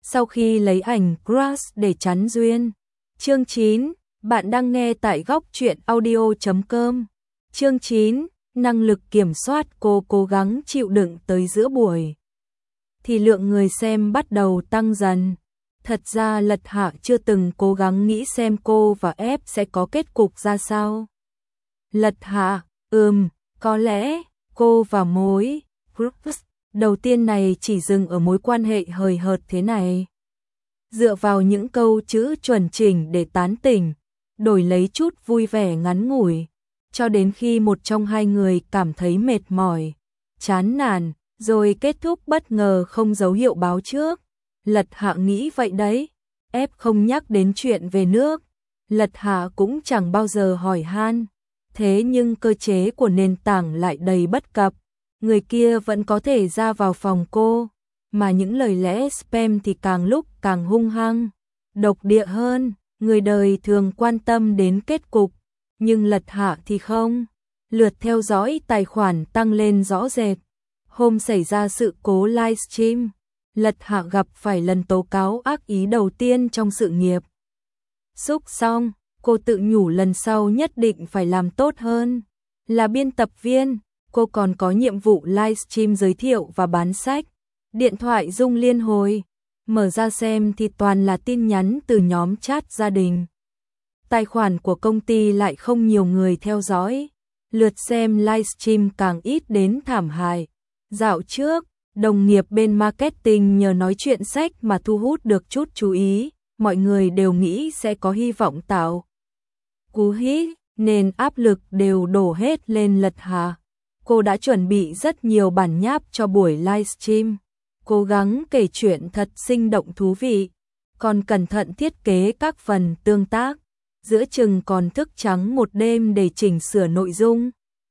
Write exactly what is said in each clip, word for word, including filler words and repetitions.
sau khi lấy ảnh crush để chắn duyên. Chương chín, bạn đang nghe tại góc truyện audio chấm com. Chương chín, năng lực kiểm soát. Cô cố gắng chịu đựng tới giữa buổi thì lượng người xem bắt đầu tăng dần. Thật ra Lật Hạ chưa từng cố gắng nghĩ xem cô và F sẽ có kết cục ra sao. Lật Hạ, ừm, có lẽ cô và mối crush đầu tiên này chỉ dừng ở mối quan hệ hời hợt thế này. Dựa vào những câu chữ chuẩn chỉnh để tán tỉnh, đổi lấy chút vui vẻ ngắn ngủi, cho đến khi một trong hai người cảm thấy mệt mỏi, chán nản, rồi kết thúc bất ngờ không dấu hiệu báo trước. Lật Hạ nghĩ vậy đấy, F không nhắc đến chuyện về nước, Lật Hạ cũng chẳng bao giờ hỏi han, thế nhưng cơ chế của nền tảng lại đầy bất cập, người kia vẫn có thể ra vào phòng cô, mà những lời lẽ spam thì càng lúc càng hung hăng, độc địa hơn. Người đời thường quan tâm đến kết cục, nhưng Lật Hạ thì không. Lượt theo dõi tài khoản tăng lên rõ rệt. Hôm xảy ra sự cố livestream, Lật Hạ gặp phải lần tố cáo ác ý đầu tiên trong sự nghiệp. Xúc xong, cô tự nhủ lần sau nhất định phải làm tốt hơn. Là biên tập viên, cô còn có nhiệm vụ livestream giới thiệu và bán sách. Điện thoại rung liên hồi, mở ra xem thì toàn là tin nhắn từ nhóm chat gia đình. Tài khoản của công ty lại không nhiều người theo dõi, lượt xem livestream càng ít đến thảm hại. Dạo trước, đồng nghiệp bên marketing nhờ nói chuyện sách mà thu hút được chút chú ý, mọi người đều nghĩ sẽ có hy vọng tạo cú hit, nên áp lực đều đổ hết lên Lật Hạ. Cô đã chuẩn bị rất nhiều bản nháp cho buổi livestream, cố gắng kể chuyện thật sinh động thú vị, còn cẩn thận thiết kế các phần tương tác, giữa chừng còn thức trắng một đêm để chỉnh sửa nội dung.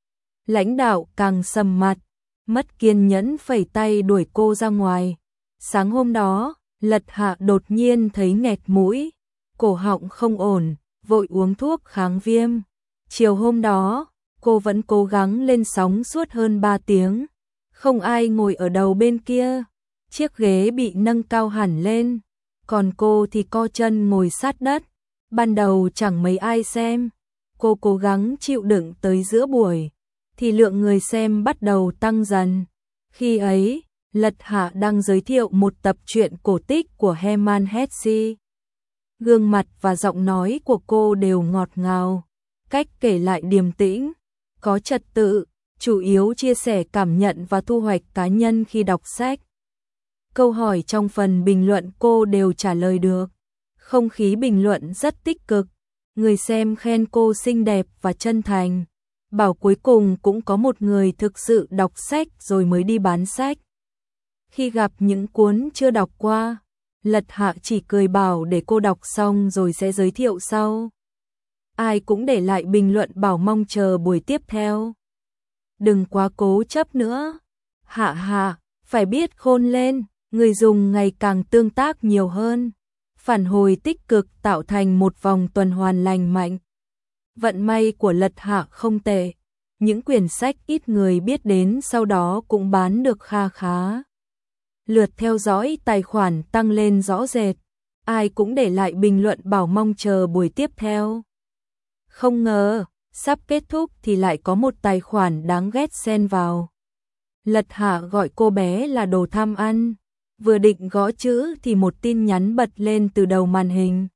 Lãnh đạo càng sầm mặt, mất kiên nhẫn phẩy tay đuổi cô ra ngoài. Sáng hôm đó, Lật Hạ đột nhiên thấy nghẹt mũi, cổ họng không ổn, vội uống thuốc kháng viêm. Chiều hôm đó, cô vẫn cố gắng lên sóng suốt hơn ba tiếng, không ai ngồi ở đầu bên kia. Chiếc ghế bị nâng cao hẳn lên, còn cô thì co chân ngồi sát đất. Ban đầu chẳng mấy ai xem, cô cố gắng chịu đựng tới giữa buổi thì lượng người xem bắt đầu tăng dần. Khi ấy, Lật Hạ đang giới thiệu một tập truyện cổ tích của Hermann Hesse. Gương mặt và giọng nói của cô đều ngọt ngào, cách kể lại điềm tĩnh, có trật tự, chủ yếu chia sẻ cảm nhận và thu hoạch cá nhân khi đọc sách. Câu hỏi trong phần bình luận cô đều trả lời được. Không khí bình luận rất tích cực, người xem khen cô xinh đẹp và chân thành, bảo cuối cùng cũng có một người thực sự đọc sách rồi mới đi bán sách. Khi gặp những cuốn chưa đọc qua, Lật Hạ chỉ cười bảo để cô đọc xong rồi sẽ giới thiệu sau. Ai cũng để lại bình luận bảo mong chờ buổi tiếp theo. Đừng quá cố chấp nữa. Hạ Hạ, phải biết khôn lên, người dùng ngày càng tương tác nhiều hơn. Phản hồi tích cực tạo thành một vòng tuần hoàn lành mạnh. Vận may của Lật Hạ không tệ. Những quyển sách ít người biết đến sau đó cũng bán được kha khá. Lượt theo dõi tài khoản tăng lên rõ rệt. Ai cũng để lại bình luận bảo mong chờ buổi tiếp theo. Không ngờ, sắp kết thúc thì lại có một tài khoản đáng ghét xen vào. Lật Hạ gọi cô bé là đồ tham ăn. Vừa định gõ chữ thì một tin nhắn bật lên từ đầu màn hình.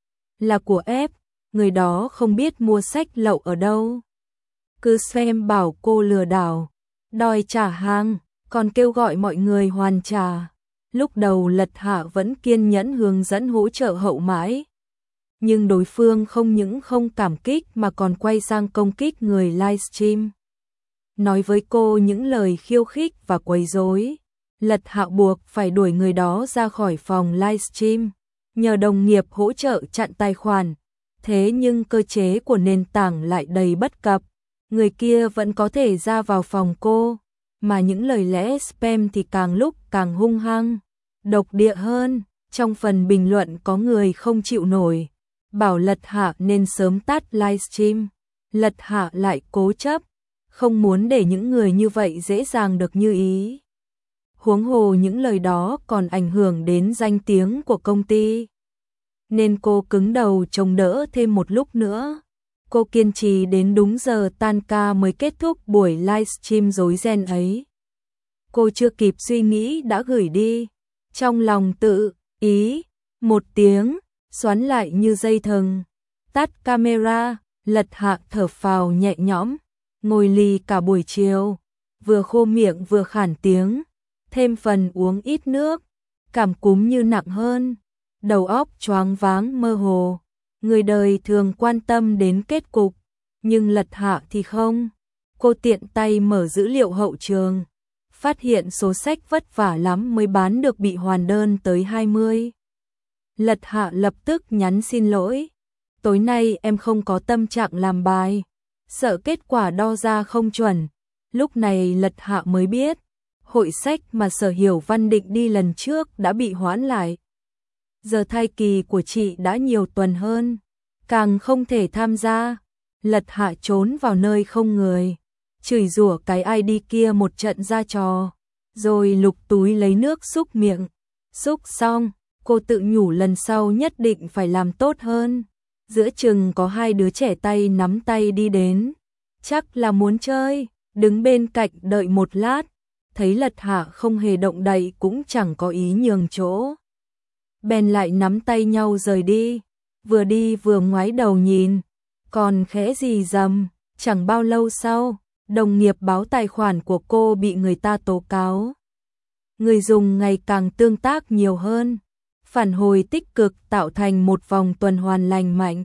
Là của F, người đó không biết mua sách lậu ở đâu. Cứ xem bảo cô lừa đảo, đòi trả hàng, còn kêu gọi mọi người hoàn trả. Lúc đầu Lật Hạ vẫn kiên nhẫn hướng dẫn hỗ trợ hậu mãi. Nhưng đối phương không những không cảm kích mà còn quay sang công kích người livestream. Nói với cô những lời khiêu khích và quấy rối. Lật Hạ buộc phải đuổi người đó ra khỏi phòng livestream, nhờ đồng nghiệp hỗ trợ chặn tài khoản. Thế nhưng cơ chế của nền tảng lại đầy bất cập, người kia vẫn có thể ra vào phòng cô, mà những lời lẽ spam thì càng lúc càng hung hăng, độc địa hơn. Trong phần bình luận có người không chịu nổi, bảo Lật Hạ nên sớm tắt livestream. Lật Hạ lại cố chấp, không muốn để những người như vậy dễ dàng được như ý. huống hồ những lời đó còn ảnh hưởng đến danh tiếng của công ty. Nên cô cứng đầu chống đỡ thêm một lúc nữa. Cô kiên trì đến đúng giờ tan ca mới kết thúc buổi livestream rối ren ấy. Cô chưa kịp suy nghĩ đã gửi đi. Trong lòng tự ý, một tiếng, xoắn lại như dây thừng. Tắt camera, Lật Hạ thở phào nhẹ nhõm, ngồi lì cả buổi chiều, vừa khô miệng vừa khản tiếng, thêm phần uống ít nước, cảm cúm như nặng hơn, đầu óc choáng váng mơ hồ. Người đời thường quan tâm đến kết cục, nhưng Lật Hạ thì không. Cô tiện tay mở dữ liệu hậu trường, phát hiện số sách vất vả lắm mới bán được bị hoàn đơn tới hai mươi. Lật Hạ lập tức nhắn xin lỗi. Tối nay em không có tâm trạng làm bài, sợ kết quả đo ra không chuẩn. Lúc này Lật Hạ mới biết, hội sách mà Sở Hiểu Văn định đi lần trước đã bị hoãn lại. Giờ thai kỳ của chị đã nhiều tuần hơn, càng không thể tham gia. Lật Hạ trốn vào nơi không người, chửi rủa cái i đê kia một trận ra trò, rồi lục túi lấy nước xúc miệng. Xúc xong, cô tự nhủ lần sau nhất định phải làm tốt hơn. Giữa chừng có hai đứa trẻ tay nắm tay đi đến, chắc là muốn chơi, đứng bên cạnh đợi một lát, thấy Lật Hạ không hề động đậy cũng chẳng có ý nhường chỗ. Bèn lại nắm tay nhau rời đi, vừa đi vừa ngoái đầu nhìn, còn khẽ rì rầm. Chẳng bao lâu sau, đồng nghiệp báo tài khoản của cô bị người ta tố cáo. Người dùng ngày càng tương tác nhiều hơn, phản hồi tích cực tạo thành một vòng tuần hoàn lành mạnh.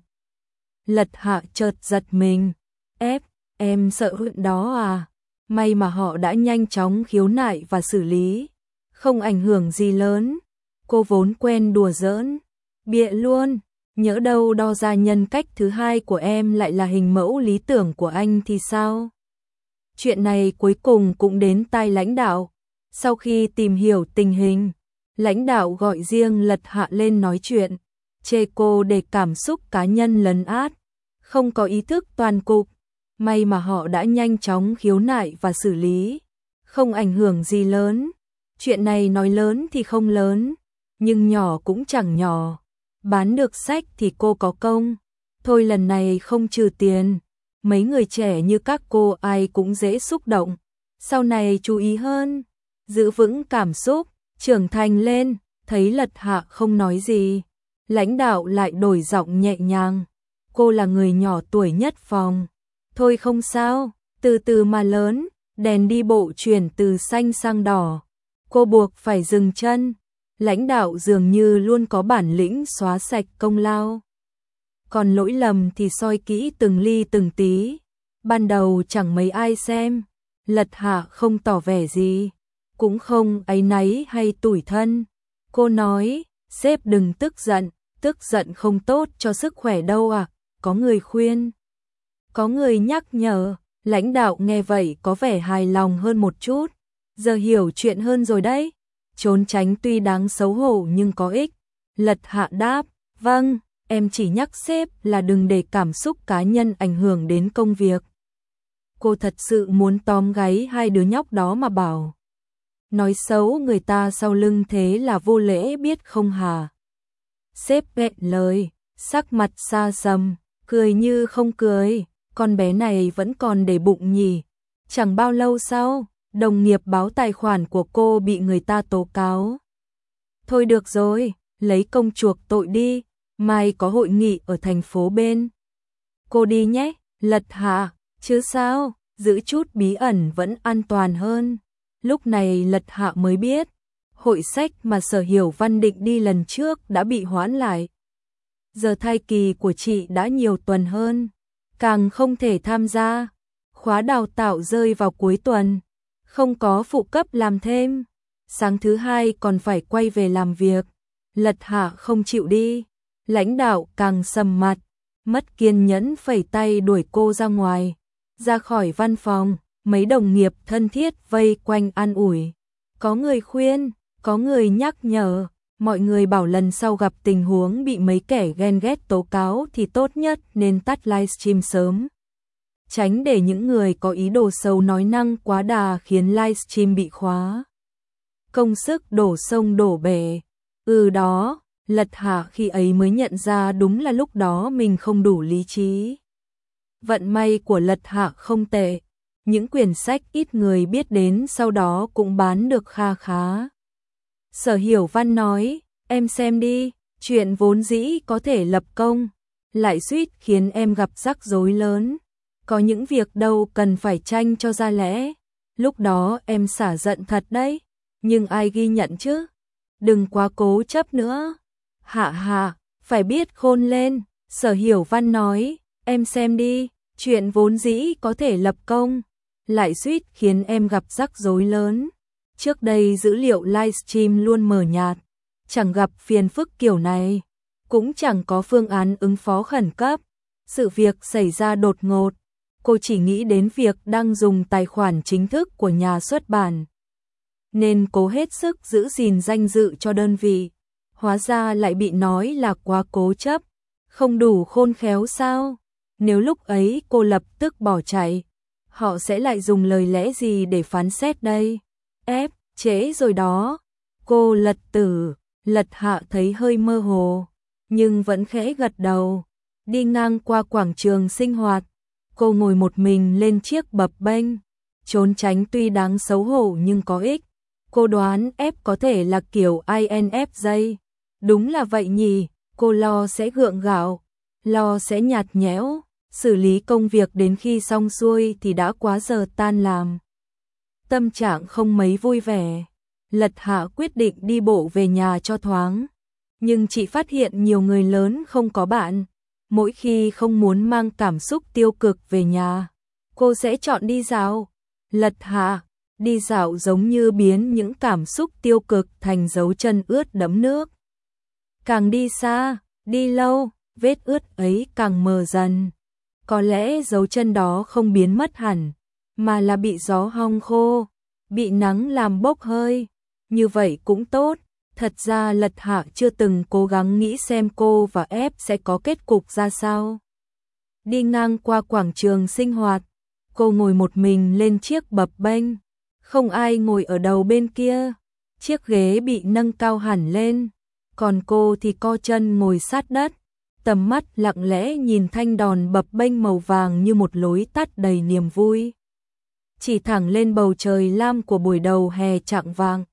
Lật Hạ chợt giật mình, ép, em sợ chuyện đó à? May mà họ đã nhanh chóng khiếu nại và xử lý, không ảnh hưởng gì lớn. Cô vốn quen đùa giỡn, bịa luôn, nhỡ đâu đo ra nhân cách thứ hai của em lại là hình mẫu lý tưởng của anh thì sao? Chuyện này cuối cùng cũng đến tai lãnh đạo. Sau khi tìm hiểu tình hình, lãnh đạo gọi riêng Lật Hạ lên nói chuyện, chê cô để cảm xúc cá nhân lấn át, không có ý thức toàn cục. May mà họ đã nhanh chóng khiếu nại và xử lý, không ảnh hưởng gì lớn. Chuyện này nói lớn thì không lớn, nhưng nhỏ cũng chẳng nhỏ. Bán được sách thì cô có công. Thôi lần này không trừ tiền, mấy người trẻ như các cô ai cũng dễ xúc động. Sau này chú ý hơn, giữ vững cảm xúc, trưởng thành lên. Thấy Lật Hạ không nói gì, lãnh đạo lại đổi giọng nhẹ nhàng. Cô là người nhỏ tuổi nhất phòng. Thôi không sao, từ từ mà lớn. Đèn đi bộ chuyển từ xanh sang đỏ, cô buộc phải dừng chân. Lãnh đạo dường như luôn có bản lĩnh xóa sạch công lao, còn lỗi lầm thì soi kỹ từng ly từng tí. Ban đầu chẳng mấy ai xem, Lật Hạ không tỏ vẻ gì, cũng không áy náy hay tủi thân. Cô nói, sếp đừng tức giận, tức giận không tốt cho sức khỏe đâu à. Có người khuyên, có người nhắc nhở. Lãnh đạo nghe vậy có vẻ hài lòng hơn một chút, giờ hiểu chuyện hơn rồi đấy. Trốn tránh tuy đáng xấu hổ nhưng có ích. Lật Hạ đáp, vâng, em chỉ nhắc sếp là đừng để cảm xúc cá nhân ảnh hưởng đến công việc. Cô thật sự muốn tóm gáy hai đứa nhóc đó mà bảo. Nói xấu người ta sau lưng thế là vô lễ biết không hả? Sếp nghẹn lời, sắc mặt xa sầm, cười như không cười. Con bé này vẫn còn để bụng nhỉ. Chẳng bao lâu sau, đồng nghiệp báo tài khoản của cô bị người ta tố cáo. Thôi được rồi, lấy công chuộc tội đi, mai có hội nghị ở thành phố bên. Cô đi nhé. Lật Hạ, chứ sao, giữ chút bí ẩn vẫn an toàn hơn. Lúc này Lật Hạ mới biết, hội sách mà Sở Hiểu Văn định đi lần trước đã bị hoãn lại. Giờ thai kỳ của chị đã nhiều tuần hơn, càng không thể tham gia. Khóa đào tạo rơi vào cuối tuần, không có phụ cấp làm thêm. Sáng thứ hai còn phải quay về làm việc. Lật Hạ không chịu đi, lãnh đạo càng sầm mặt, mất kiên nhẫn phẩy tay đuổi cô ra ngoài. Ra khỏi văn phòng, mấy đồng nghiệp thân thiết vây quanh an ủi. Có người khuyên, có người nhắc nhở. Mọi người bảo lần sau gặp tình huống bị mấy kẻ ghen ghét tố cáo thì tốt nhất nên tắt livestream sớm, tránh để những người có ý đồ xấu nói năng quá đà khiến livestream bị khóa. công sức đổ sông đổ bể. Ừ đó, Lật Hạ khi ấy mới nhận ra đúng là lúc đó mình không đủ lý trí. Vận may của Lật Hạ không tệ, những quyển sách ít người biết đến sau đó cũng bán được kha khá. Sở Hiểu Văn nói, em xem đi, chuyện vốn dĩ có thể lập công, lại suýt khiến em gặp rắc rối lớn. Có những việc đâu cần phải tranh cho ra lẽ. Lúc đó em xả giận thật đấy, nhưng ai ghi nhận chứ? Đừng quá cố chấp nữa. Hạ hạ, phải biết khôn lên. Sở Hiểu Văn nói, em xem đi, chuyện vốn dĩ có thể lập công, lại suýt khiến em gặp rắc rối lớn. Trước đây dữ liệu livestream luôn mờ nhạt, chẳng gặp phiền phức kiểu này, cũng chẳng có phương án ứng phó khẩn cấp. Sự việc xảy ra đột ngột, cô chỉ nghĩ đến việc đang dùng tài khoản chính thức của nhà xuất bản, nên cố hết sức giữ gìn danh dự cho đơn vị. Hóa ra lại bị nói là quá cố chấp, không đủ khôn khéo sao? Nếu lúc ấy cô lập tức bỏ chạy, họ sẽ lại dùng lời lẽ gì để phán xét đây? Ép, trễ rồi đó. Cô Lật Tử, Lật Hạ thấy hơi mơ hồ, nhưng vẫn khẽ gật đầu. Đi ngang qua quảng trường sinh hoạt, cô ngồi một mình lên chiếc bập bênh, trốn tránh tuy đáng xấu hổ nhưng có ích. Cô đoán ép có thể là kiểu i en ép J. Đúng là vậy nhỉ, cô lo sẽ gượng gạo, lo sẽ nhạt nhẽo, xử lý công việc đến khi xong xuôi thì đã quá giờ tan làm. Tâm trạng không mấy vui vẻ, Lật Hạ quyết định đi bộ về nhà cho thoáng. Nhưng chị phát hiện nhiều người lớn không có bạn. Mỗi khi không muốn mang cảm xúc tiêu cực về nhà, cô sẽ chọn đi dạo. Lật Hạ, đi dạo giống như biến những cảm xúc tiêu cực thành dấu chân ướt đẫm nước. Càng đi xa, đi lâu, vết ướt ấy càng mờ dần. Có lẽ dấu chân đó không biến mất hẳn, mà là bị gió hong khô, bị nắng làm bốc hơi. Như vậy cũng tốt. Thật ra Lật Hạ chưa từng cố gắng nghĩ xem cô và ép sẽ có kết cục ra sao. Đi ngang qua quảng trường sinh hoạt, cô ngồi một mình lên chiếc bập bênh. Không ai ngồi ở đầu bên kia, chiếc ghế bị nâng cao hẳn lên, còn cô thì co chân ngồi sát đất, tầm mắt lặng lẽ nhìn thanh đòn bập bênh màu vàng như một lối tắt đầy niềm vui. Chỉ thẳng lên bầu trời lam của buổi đầu hè chạng vàng.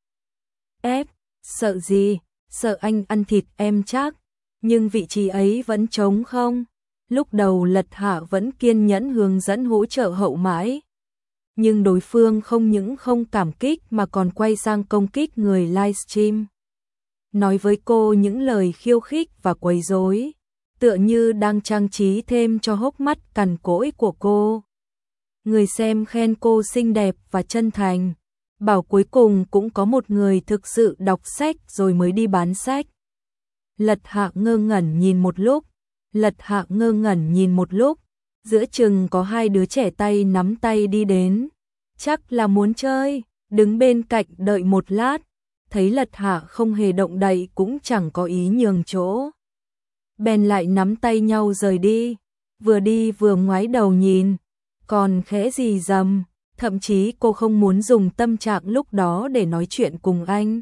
Ép, sợ gì? Sợ anh ăn thịt em chắc, nhưng vị trí ấy vẫn trống không? Lúc đầu Lật Hạ vẫn kiên nhẫn hướng dẫn hỗ trợ hậu mãi, nhưng đối phương không những không cảm kích mà còn quay sang công kích người livestream. Nói với cô những lời khiêu khích và quấy rối, tựa như đang trang trí thêm cho hốc mắt cằn cỗi của cô. Người xem khen cô xinh đẹp và chân thành, bảo cuối cùng cũng có một người thực sự đọc sách rồi mới đi bán sách. Lật Hạ ngơ ngẩn nhìn một lúc, Lật Hạ ngơ ngẩn nhìn một lúc, giữa chừng có hai đứa trẻ tay nắm tay đi đến. Chắc là muốn chơi, đứng bên cạnh đợi một lát, thấy Lật Hạ không hề động đậy cũng chẳng có ý nhường chỗ. Bèn lại nắm tay nhau rời đi, vừa đi vừa ngoái đầu nhìn, còn khẽ rì rầm, thậm chí cô không muốn dùng tâm trạng lúc đó để nói chuyện cùng anh.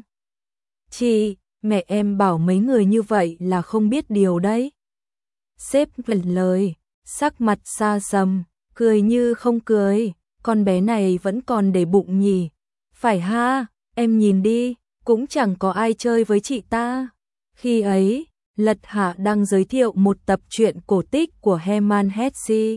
Chị, mẹ em bảo mấy người như vậy là không biết điều đấy. Sếp ngẩn lời, sắc mặt xa sầm, cười như không cười, con bé này vẫn còn để bụng nhỉ. Phải ha, em nhìn đi, cũng chẳng có ai chơi với chị ta. Khi ấy, Lật Hạ đang giới thiệu một tập truyện cổ tích của Hermann Hesse.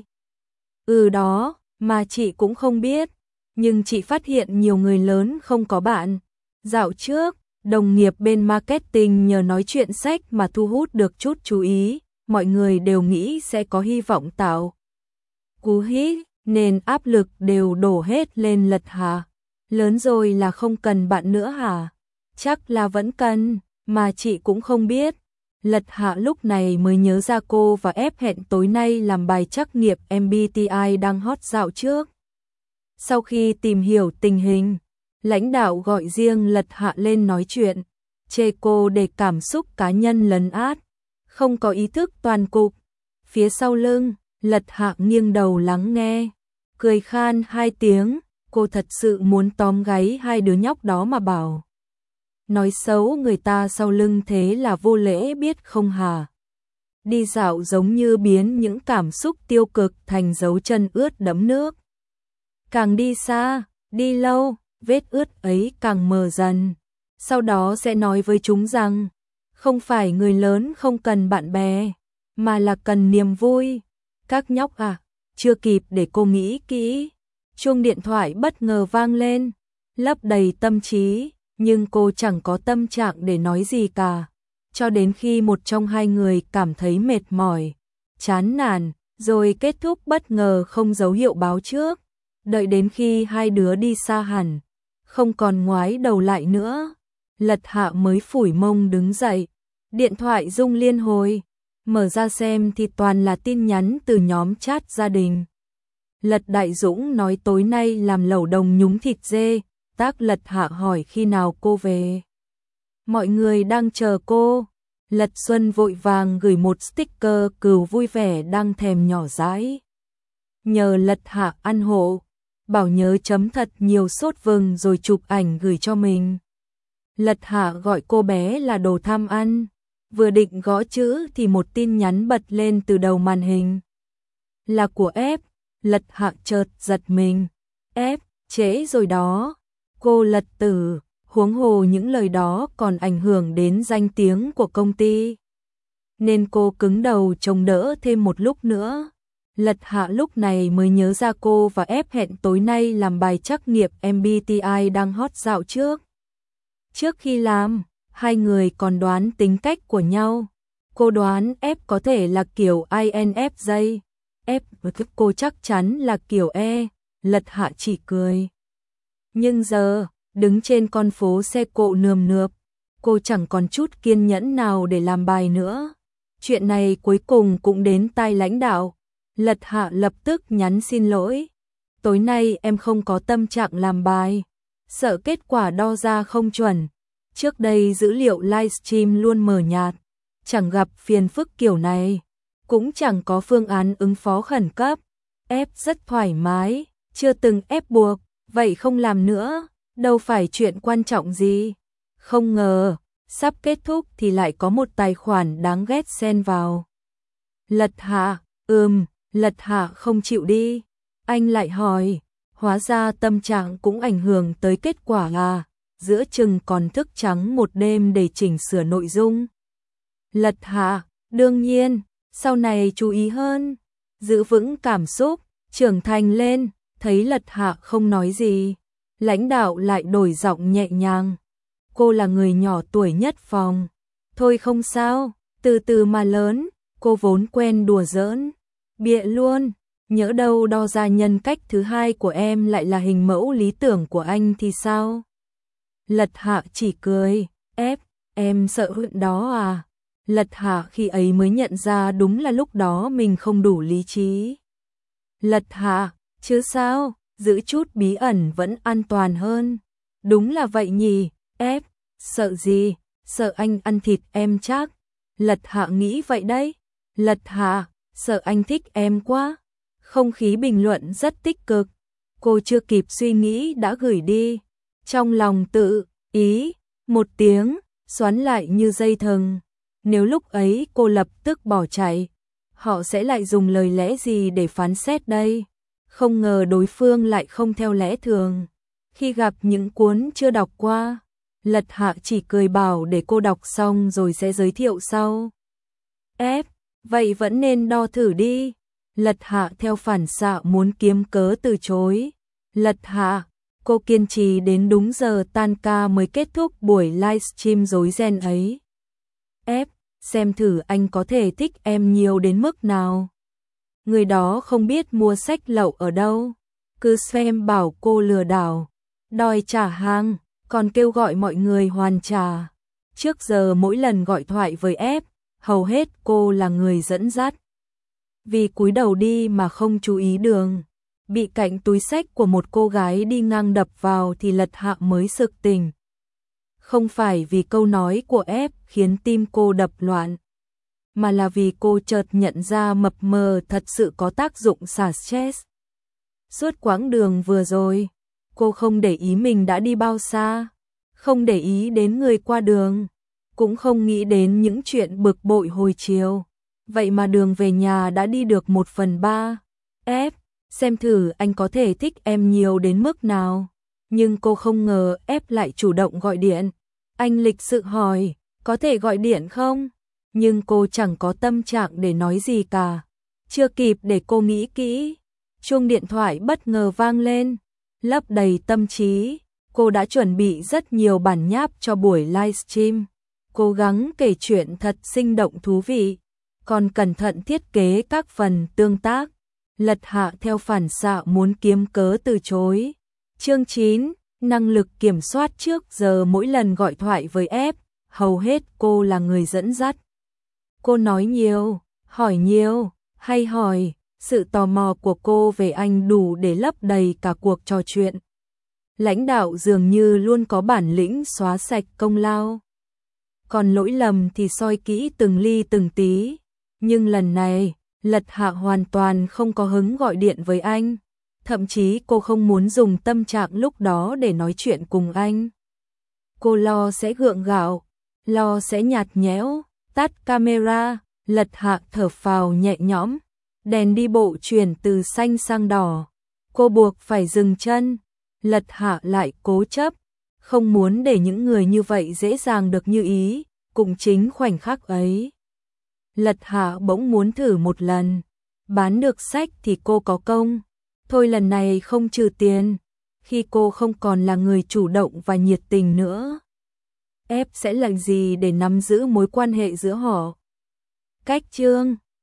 Ừ đó, mà chị cũng không biết, nhưng chị phát hiện nhiều người lớn không có bạn. Dạo trước, đồng nghiệp bên marketing nhờ nói chuyện sách mà thu hút được chút chú ý, mọi người đều nghĩ sẽ có hy vọng tạo cú hit, nên áp lực đều đổ hết lên Lật Hạ. Lớn rồi là không cần bạn nữa hả? Chắc là vẫn cần, mà chị cũng không biết. Lật Hạ lúc này mới nhớ ra cô và ép hẹn tối nay làm bài trắc nghiệm em bê tê i đang hot dạo trước. Sau khi tìm hiểu tình hình, lãnh đạo gọi riêng Lật Hạ lên nói chuyện, chê cô để cảm xúc cá nhân lấn át, không có ý thức toàn cục. Phía sau lưng, Lật Hạ nghiêng đầu lắng nghe, cười khan hai tiếng, cô thật sự muốn tóm gáy hai đứa nhóc đó mà bảo. nói xấu người ta sau lưng thế là vô lễ biết không hả? Đi dạo giống như biến những cảm xúc tiêu cực thành dấu chân ướt đẫm nước. Càng đi xa, đi lâu, vết ướt ấy càng mờ dần. Sau đó sẽ nói với chúng rằng, không phải người lớn không cần bạn bè, mà là cần niềm vui. Các nhóc à, chưa kịp để cô nghĩ kỹ. Chuông điện thoại bất ngờ vang lên, lấp đầy tâm trí, nhưng cô chẳng có tâm trạng để nói gì cả. Cho đến khi một trong hai người cảm thấy mệt mỏi, chán nản, rồi kết thúc bất ngờ không dấu hiệu báo trước. Đợi đến khi hai đứa đi xa hẳn, không còn ngoái đầu lại nữa, Lật Hạ mới phủi mông đứng dậy. Điện thoại rung liên hồi, mở ra xem thì toàn là tin nhắn từ nhóm chat gia đình. Lật Đại Dũng nói tối nay làm lẩu đồng nhúng thịt dê, tác Lật Hạ hỏi khi nào cô về. Mọi người đang chờ cô. Lật Xuân vội vàng gửi một sticker cừu vui vẻ đang thèm nhỏ dãi. Nhờ Lật Hạ ăn hộ, bảo nhớ chấm thật nhiều sốt vừng rồi chụp ảnh gửi cho mình. Lật Hạ gọi cô bé là đồ tham ăn. Vừa định gõ chữ thì một tin nhắn bật lên từ đầu màn hình. Là của F. Lật Hạ chợt giật mình. F, trễ rồi đó. Cô Lật Tử, huống hồ những lời đó còn ảnh hưởng đến danh tiếng của công ty. Nên cô cứng đầu chống đỡ thêm một lúc nữa. Lật Hạ lúc này mới nhớ ra cô và F hẹn tối nay làm bài trắc nghiệm em bê tê i đang hot dạo trước. Trước khi làm, hai người còn đoán tính cách của nhau. Cô đoán F có thể là kiểu i en ép J, F với cô chắc chắn là kiểu E. Lật Hạ chỉ cười. Nhưng giờ, đứng trên con phố xe cộ nườm nượp, cô chẳng còn chút kiên nhẫn nào để làm bài nữa. Chuyện này cuối cùng cũng đến tai lãnh đạo. Lật Hạ lập tức nhắn xin lỗi. Tối nay em không có tâm trạng làm bài, sợ kết quả đo ra không chuẩn. Trước đây dữ liệu livestream luôn mờ nhạt, chẳng gặp phiền phức kiểu này, cũng chẳng có phương án ứng phó khẩn cấp. Ép rất thoải mái, chưa từng ép buộc, vậy không làm nữa, đâu phải chuyện quan trọng gì. Không ngờ, sắp kết thúc thì lại có một tài khoản đáng ghét xen vào. Lật Hạ, ừm, Lật Hạ không chịu đi. Anh lại hỏi, hóa ra tâm trạng cũng ảnh hưởng tới kết quả à, giữa chừng còn thức trắng một đêm để chỉnh sửa nội dung. Lật Hạ, đương nhiên, sau này chú ý hơn, giữ vững cảm xúc, trưởng thành lên. Thấy Lật Hạ không nói gì, lãnh đạo lại đổi giọng nhẹ nhàng. Cô là người nhỏ tuổi nhất phòng. Thôi không sao, từ từ mà lớn, cô vốn quen đùa giỡn. Bịa luôn, nhỡ đâu đo ra nhân cách thứ hai của em lại là hình mẫu lý tưởng của anh thì sao? Lật Hạ chỉ cười, ép, em sợ chuyện đó à? Lật Hạ khi ấy mới nhận ra đúng là lúc đó mình không đủ lý trí. Lật Hạ, chứ sao, giữ chút bí ẩn vẫn an toàn hơn. Đúng là vậy nhỉ, ép, sợ gì, sợ anh ăn thịt em chắc. Lật Hạ nghĩ vậy đấy. Lật Hạ, sợ anh thích em quá. Không khí bình luận rất tích cực. Cô chưa kịp suy nghĩ đã gửi đi. Trong lòng tự ý, một tiếng, xoắn lại như dây thừng. Nếu lúc ấy cô lập tức bỏ chạy, họ sẽ lại dùng lời lẽ gì để phán xét đây? Không ngờ đối phương lại không theo lẽ thường. Khi gặp những cuốn chưa đọc qua, Lật Hạ chỉ cười bảo để cô đọc xong rồi sẽ giới thiệu sau. Ép, vậy vẫn nên đo thử đi. Lật Hạ theo phản xạ muốn kiếm cớ từ chối. Lật Hạ, cô kiên trì đến đúng giờ tan ca mới kết thúc buổi livestream rối ren ấy. Ép, xem thử anh có thể thích em nhiều đến mức nào. Người đó không biết mua sách lậu ở đâu, cứ xem bảo cô lừa đảo, đòi trả hàng, còn kêu gọi mọi người hoàn trả. Trước giờ mỗi lần gọi thoại với F, hầu hết cô là người dẫn dắt. Vì cúi đầu đi mà không chú ý đường, bị cạnh túi sách của một cô gái đi ngang đập vào thì Lật Hạ mới sực tỉnh. Không phải vì câu nói của F khiến tim cô đập loạn, mà là vì cô chợt nhận ra mập mờ thật sự có tác dụng xả stress. Suốt quãng đường vừa rồi, cô không để ý mình đã đi bao xa, không để ý đến người qua đường, cũng không nghĩ đến những chuyện bực bội hồi chiều. Vậy mà đường về nhà đã đi được một phần ba. F, xem thử anh có thể thích em nhiều đến mức nào. Nhưng cô không ngờ F lại chủ động gọi điện. Anh lịch sự hỏi, có thể gọi điện không? Nhưng cô chẳng có tâm trạng để nói gì cả. Chưa kịp để cô nghĩ kỹ, chuông điện thoại bất ngờ vang lên. Lấp đầy tâm trí, cô đã chuẩn bị rất nhiều bản nháp cho buổi livestream. Cố gắng kể chuyện thật sinh động thú vị, còn cẩn thận thiết kế các phần tương tác. Lật Hạ theo phản xạ muốn kiếm cớ từ chối. Chương chín, năng lực kiểm soát. Trước giờ mỗi lần gọi thoại với F, hầu hết cô là người dẫn dắt. Cô nói nhiều, hỏi nhiều, hay hỏi, sự tò mò của cô về anh đủ để lấp đầy cả cuộc trò chuyện. Lãnh đạo dường như luôn có bản lĩnh xóa sạch công lao, còn lỗi lầm thì soi kỹ từng ly từng tí. Nhưng lần này, Lật Hạ hoàn toàn không có hứng gọi điện với anh. Thậm chí cô không muốn dùng tâm trạng lúc đó để nói chuyện cùng anh. Cô lo sẽ gượng gạo, lo sẽ nhạt nhẽo. Tắt camera, Lật Hạ thở phào nhẹ nhõm. Đèn đi bộ chuyển từ xanh sang đỏ. Cô buộc phải dừng chân. Lật Hạ lại cố chấp, không muốn để những người như vậy dễ dàng được như ý. Cũng chính khoảnh khắc ấy, Lật Hạ bỗng muốn thử một lần. Bán được sách thì cô có công. Thôi lần này không trừ tiền. Khi cô không còn là người chủ động và nhiệt tình nữa, F sẽ làm gì để nắm giữ mối quan hệ giữa họ? Cách chương